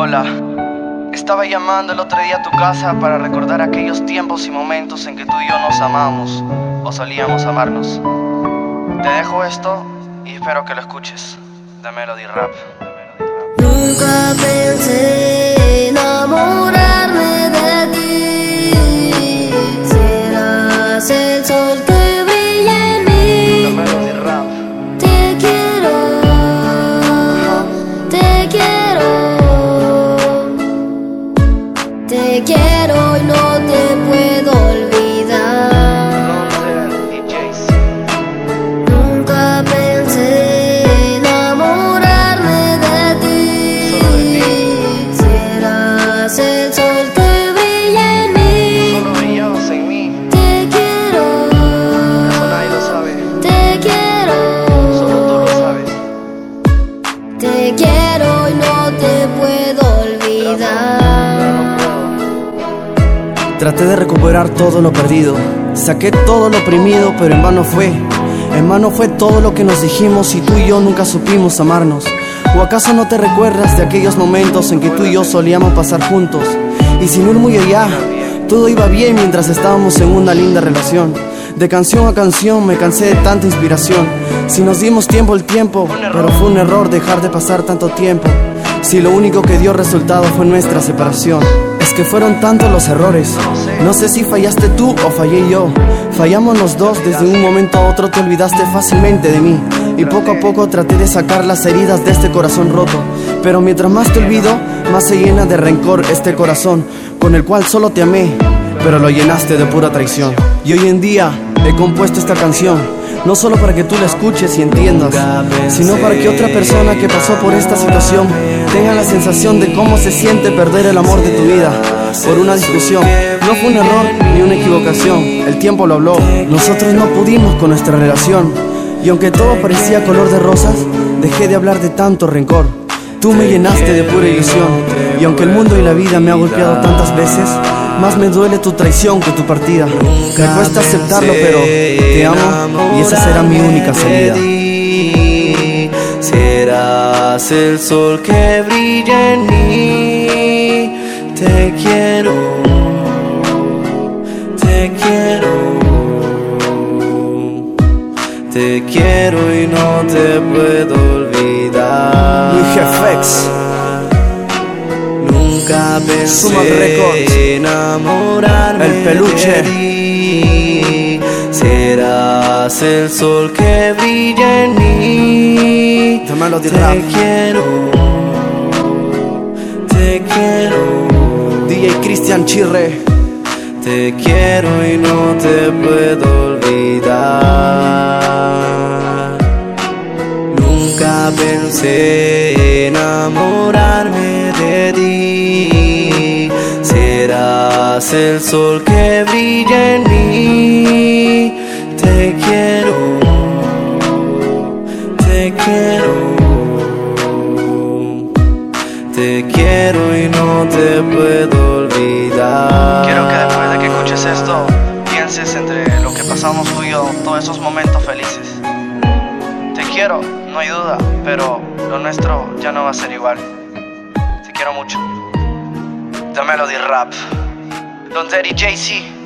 Hola, estaba llamando el otro día a tu casa para recordar aquellos tiempos y momentos en que tú y yo nos amamos o solíamos amarnos. Te dejo esto y espero que lo escuches. The Melody Rap. Nunca pensé enamorarme de ti. Serás el sol que brilla en mí. The Melody Rap. Te quiero, te quiero, te quiero y no te puedo olvidar. Nunca pensé enamorarme de ti. Serás el sol que brilla en mí. Solo brillabas en mí. Te quiero, Eso nadie lo sabe. te quiero, Solo tú lo sabes. te quiero y no te puedo olvidar. Traté de recuperar todo lo perdido, saqué todo lo oprimido, pero en vano fue. En vano fue todo lo que nos dijimos y tú y yo nunca supimos amarnos. ¿O acaso no te recuerdas de aquellos momentos en que tú y yo solíamos pasar juntos? Y sin ir muy allá, todo iba bien mientras estábamos en una linda relación. De canción a canción me cansé de tanta inspiración. Si nos dimos tiempo el tiempo, pero fue un error dejar de pasar tanto tiempo. Si lo único que dio resultado fue nuestra separación. Es que fueron tantos los errores. No sé si fallaste tú o fallé yo. Fallamos los dos, desde un momento a otro te olvidaste fácilmente de mí. Y poco a poco traté de sacar las heridas de este corazón roto. Pero mientras más te olvido, más se llena de rencor este corazón, con el cual solo te amé, pero lo llenaste de pura traición. Y hoy en día he compuesto esta canción, no solo para que tú la escuches y entiendas, sino para que otra persona que pasó por esta situación tenga la sensación de cómo se siente perder el amor de tu vida por una discusión. No fue un error ni una equivocación, el tiempo lo habló. Nosotros no pudimos con nuestra relación, y aunque todo parecía color de rosas, dejé de hablar de tanto rencor. Tú me llenaste de pura ilusión, y aunque el mundo y la vida me ha golpeado tantas veces, más me duele tu traición que tu partida. Me cuesta aceptarlo, pero te amo y esa será mi única salida. Serás el sol que brilla en mí. Te quiero, te quiero, te quiero y no te puedo olvidar. Luis Jefex, Nunca Suma pensé Records, enamorarme El Peluche. de ti. Serás el sol que brilla en mí. The Melody Te Rap, quiero, te quiero, DJ Cristian Chirre. te quiero y no te puedo olvidar. Nunca pensé enamorarme de ti. Serás el sol que brilla en mí. Te quiero, te quiero, te quiero y no te puedo olvidar. Quiero que después de que escuches esto, pienses entre lo que pasamos tú y yo, todos esos momentos felices. Te quiero, no hay duda, pero lo nuestro ya no va a ser igual. Te quiero mucho. The Melody Rap. Don Daddy JC.